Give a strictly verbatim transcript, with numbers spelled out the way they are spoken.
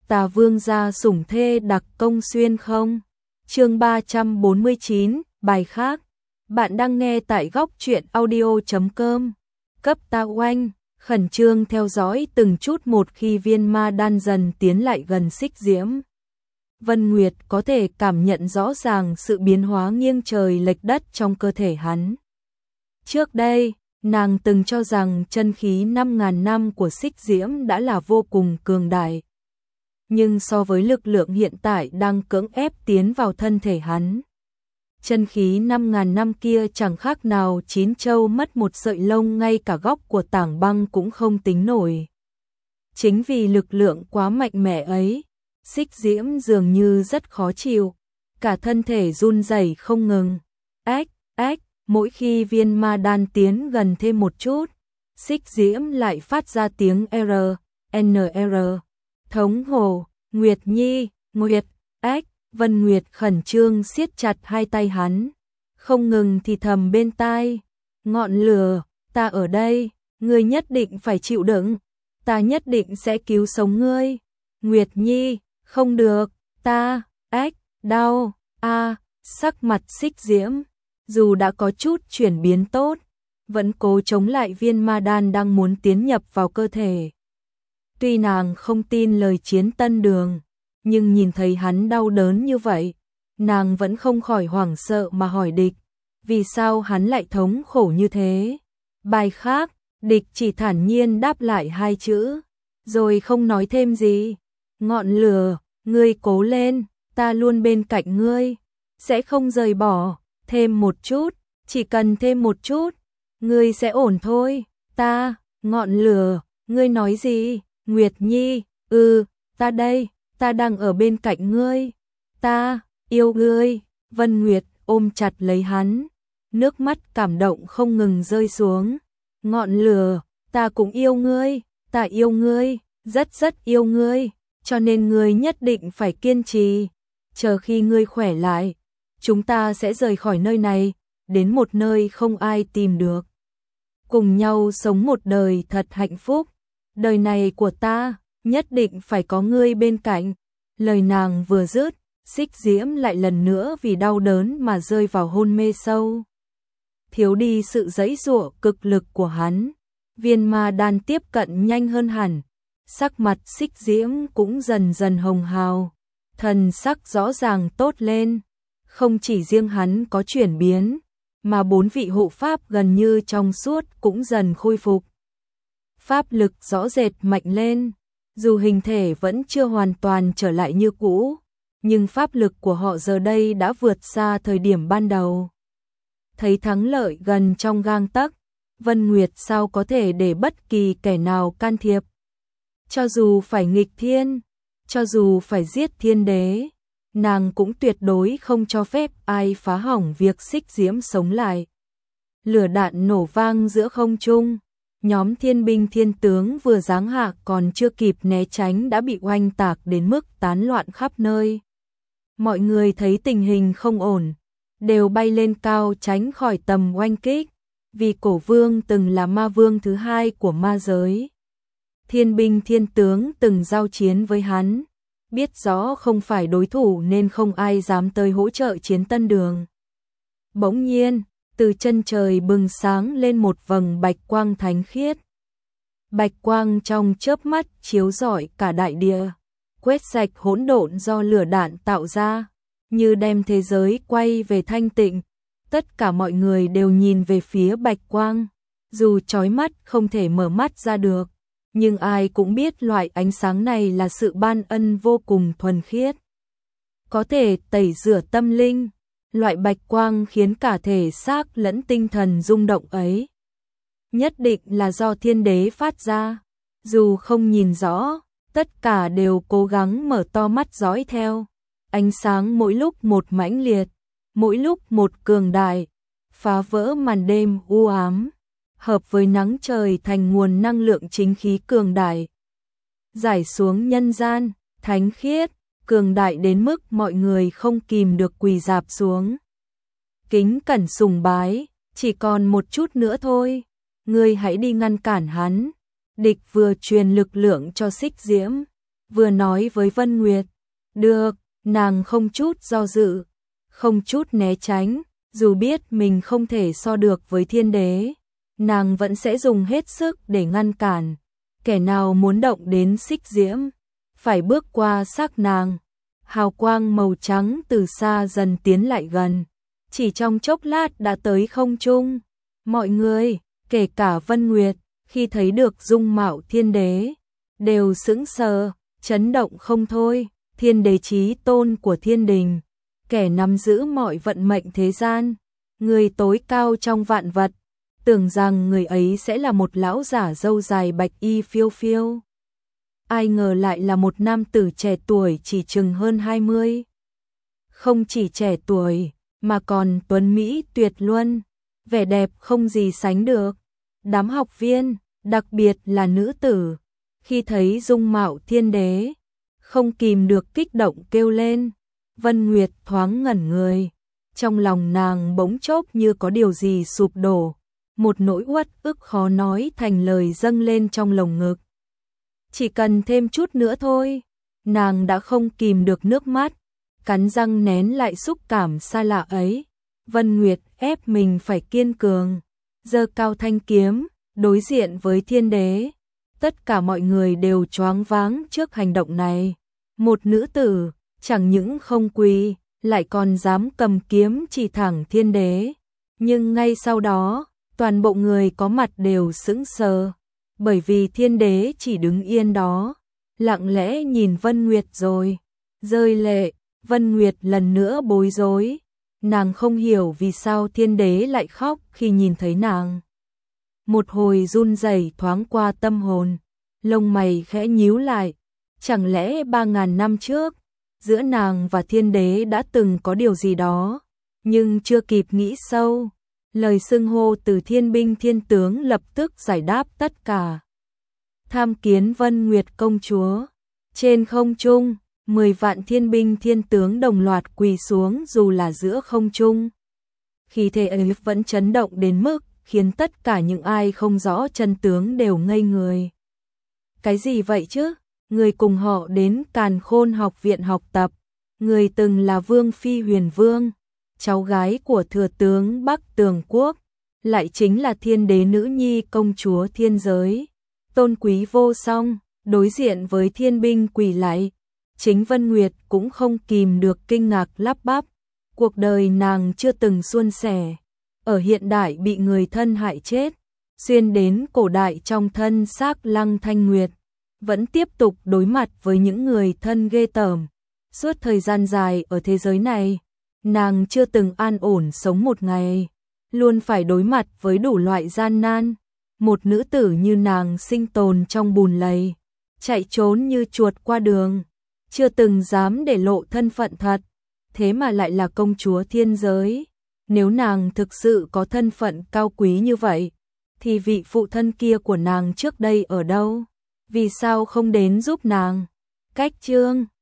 Tà Vương gia sủng thê đặc công xuyên không? Chương ba trăm bốn mươi chín, bài khác. Bạn đang nghe tại góc truyện audio chấm com. Cấp ta oanh, khẩn trương theo dõi từng chút một khi viên ma đan dần tiến lại gần Xích Diễm. Vân Nguyệt có thể cảm nhận rõ ràng sự biến hóa nghiêng trời lệch đất trong cơ thể hắn. Trước đây, nàng từng cho rằng chân khí năm ngàn năm của Xích Diễm đã là vô cùng cường đại. Nhưng so với lực lượng hiện tại đang cưỡng ép tiến vào thân thể hắn, chân khí năm ngàn năm kia chẳng khác nào chín châu mất một sợi lông, ngay cả góc của tảng băng cũng không tính nổi. Chính vì lực lượng quá mạnh mẽ ấy, Xích Diễm dường như rất khó chịu, cả thân thể run rẩy không ngừng. Ách, ách, mỗi khi viên ma đan tiến gần thêm một chút, Xích Diễm lại phát ra tiếng R, N R. Thống hồ, Nguyệt Nhi, Nguyệt, ách, Vân Nguyệt khẩn trương siết chặt hai tay hắn, không ngừng thì thầm bên tai, ngọn lửa, ta ở đây, ngươi nhất định phải chịu đựng, ta nhất định sẽ cứu sống ngươi. Nguyệt Nhi, không được, ta, ách, đau, a, sắc mặt Xích Diễm, dù đã có chút chuyển biến tốt, vẫn cố chống lại viên ma đan đang muốn tiến nhập vào cơ thể. Tuy nàng không tin lời Chiến Tân Đường, nhưng nhìn thấy hắn đau đớn như vậy, nàng vẫn không khỏi hoảng sợ mà hỏi địch, vì sao hắn lại thống khổ như thế? Bài khác, địch chỉ thản nhiên đáp lại hai chữ, rồi không nói thêm gì. Ngọn lửa, ngươi cố lên, ta luôn bên cạnh ngươi, sẽ không rời bỏ, thêm một chút, chỉ cần thêm một chút, ngươi sẽ ổn thôi. Ta, ngọn lửa, ngươi nói gì? Nguyệt Nhi, ừ, ta đây, ta đang ở bên cạnh ngươi, ta, yêu ngươi. Vân Nguyệt ôm chặt lấy hắn, nước mắt cảm động không ngừng rơi xuống. Ngọn lửa, ta cũng yêu ngươi, ta yêu ngươi, rất rất yêu ngươi, cho nên ngươi nhất định phải kiên trì, chờ khi ngươi khỏe lại, chúng ta sẽ rời khỏi nơi này, đến một nơi không ai tìm được. Cùng nhau sống một đời thật hạnh phúc. Đời này của ta, nhất định phải có ngươi bên cạnh. Lời nàng vừa dứt, Xích Diễm lại lần nữa vì đau đớn mà rơi vào hôn mê sâu. Thiếu đi sự giãy giụa cực lực của hắn, viên ma đan tiếp cận nhanh hơn hẳn, sắc mặt Xích Diễm cũng dần dần hồng hào, thần sắc rõ ràng tốt lên. Không chỉ riêng hắn có chuyển biến, mà bốn vị hộ pháp gần như trong suốt cũng dần khôi phục. Pháp lực rõ rệt mạnh lên, dù hình thể vẫn chưa hoàn toàn trở lại như cũ, nhưng pháp lực của họ giờ đây đã vượt xa thời điểm ban đầu. Thấy thắng lợi gần trong gang tấc, Vân Nguyệt sao có thể để bất kỳ kẻ nào can thiệp. Cho dù phải nghịch thiên, cho dù phải giết thiên đế, nàng cũng tuyệt đối không cho phép ai phá hỏng việc Xích Diễm sống lại. Lửa đạn nổ vang giữa không trung. Nhóm thiên binh thiên tướng vừa giáng hạ còn chưa kịp né tránh đã bị oanh tạc đến mức tán loạn khắp nơi. Mọi người thấy tình hình không ổn, đều bay lên cao tránh khỏi tầm oanh kích, vì Cổ Vương từng là ma vương thứ hai của ma giới. Thiên binh thiên tướng từng giao chiến với hắn, biết rõ không phải đối thủ nên không ai dám tới hỗ trợ Chiến Tân Đường. Bỗng nhiên, từ chân trời bừng sáng lên một vầng bạch quang thánh khiết. Bạch quang trong chớp mắt chiếu rọi cả đại địa, quét sạch hỗn độn do lửa đạn tạo ra, như đem thế giới quay về thanh tịnh. Tất cả mọi người đều nhìn về phía bạch quang, dù chói mắt không thể mở mắt ra được, nhưng ai cũng biết loại ánh sáng này là sự ban ân vô cùng thuần khiết, có thể tẩy rửa tâm linh. Loại bạch quang khiến cả thể xác lẫn tinh thần rung động ấy, nhất định là do thiên đế phát ra. Dù không nhìn rõ, tất cả đều cố gắng mở to mắt dõi theo. Ánh sáng mỗi lúc một mãnh liệt, mỗi lúc một cường đại, phá vỡ màn đêm u ám, hợp với nắng trời thành nguồn năng lượng chính khí cường đại, rải xuống nhân gian, thánh khiết, cường đại đến mức mọi người không kìm được quỳ rạp xuống. Kính cẩn sùng bái, chỉ còn một chút nữa thôi, ngươi hãy đi ngăn cản hắn. Địch vừa truyền lực lượng cho Xích Diễm, vừa nói với Vân Nguyệt. Được, nàng không chút do dự, không chút né tránh, dù biết mình không thể so được với thiên đế, nàng vẫn sẽ dùng hết sức để ngăn cản. Kẻ nào muốn động đến Xích Diễm, phải bước qua xác nàng. Hào quang màu trắng từ xa dần tiến lại gần, chỉ trong chốc lát đã tới không trung. Mọi người, kể cả Vân Nguyệt, khi thấy được dung mạo thiên đế, đều sững sờ, chấn động không thôi. Thiên đế chí tôn của thiên đình, kẻ nắm giữ mọi vận mệnh thế gian, người tối cao trong vạn vật, tưởng rằng người ấy sẽ là một lão giả râu dài bạch y phiêu phiêu. Ai ngờ lại là một nam tử trẻ tuổi chỉ chừng hơn hai mươi. Không chỉ trẻ tuổi, mà còn tuấn mỹ tuyệt luân, vẻ đẹp không gì sánh được. Đám học viên, đặc biệt là nữ tử, khi thấy dung mạo thiên đế, không kìm được kích động kêu lên. Vân Nguyệt thoáng ngẩn người, trong lòng nàng bỗng chốc như có điều gì sụp đổ, một nỗi uất ức khó nói thành lời dâng lên trong lồng ngực. Chỉ cần thêm chút nữa thôi, nàng đã không kìm được nước mắt, cắn răng nén lại xúc cảm xa lạ ấy. Vân Nguyệt ép mình phải kiên cường, giơ cao thanh kiếm, đối diện với thiên đế. Tất cả mọi người đều choáng váng trước hành động này. Một nữ tử, chẳng những không quỳ, lại còn dám cầm kiếm chỉ thẳng thiên đế. Nhưng ngay sau đó, toàn bộ người có mặt đều sững sờ, bởi vì thiên đế chỉ đứng yên đó, lặng lẽ nhìn Vân Nguyệt rồi rơi lệ. Vân Nguyệt lần nữa bối rối, nàng không hiểu vì sao thiên đế lại khóc khi nhìn thấy nàng. Một hồi run rẩy thoáng qua tâm hồn, lông mày khẽ nhíu lại, chẳng lẽ ba ngàn năm trước, giữa nàng và thiên đế đã từng có điều gì đó, nhưng chưa kịp nghĩ sâu. Lời xưng hô từ thiên binh thiên tướng lập tức giải đáp tất cả. Tham kiến Vân Nguyệt công chúa. Trên không trung, mười vạn thiên binh thiên tướng đồng loạt quỳ xuống dù là giữa không trung. Khí thế ấy vẫn chấn động đến mức khiến tất cả những ai không rõ chân tướng đều ngây người. Cái gì vậy chứ? Người cùng họ đến Càn Khôn học viện học tập, người từng là Vương Phi Huyền Vương, cháu gái của thừa tướng Bắc Tường Quốc, lại chính là thiên đế nữ nhi công chúa thiên giới, tôn quý vô song. Đối diện với thiên binh quỳ lạy, chính Vân Nguyệt cũng không kìm được kinh ngạc lắp bắp. Cuộc đời nàng chưa từng suôn sẻ, ở hiện đại bị người thân hại chết, xuyên đến cổ đại trong thân xác Lăng Thanh Nguyệt, vẫn tiếp tục đối mặt với những người thân ghê tởm. Suốt thời gian dài ở thế giới này, nàng chưa từng an ổn sống một ngày, luôn phải đối mặt với đủ loại gian nan. Một nữ tử như nàng sinh tồn trong bùn lầy, chạy trốn như chuột qua đường, chưa từng dám để lộ thân phận thật, thế mà lại là công chúa thiên giới. Nếu nàng thực sự có thân phận cao quý như vậy, thì vị phụ thân kia của nàng trước đây ở đâu? Vì sao không đến giúp nàng? Cách chương